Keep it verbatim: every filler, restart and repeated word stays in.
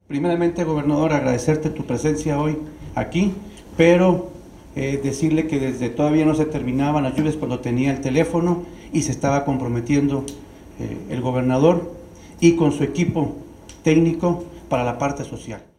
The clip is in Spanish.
Primeramente, gobernador, agradecerte tu presencia hoy aquí, pero eh, decirle que desde todavía no se terminaban las lluvias cuando tenía el teléfono y se estaba comprometiendo eh, el gobernador y con su equipo técnico para la parte social.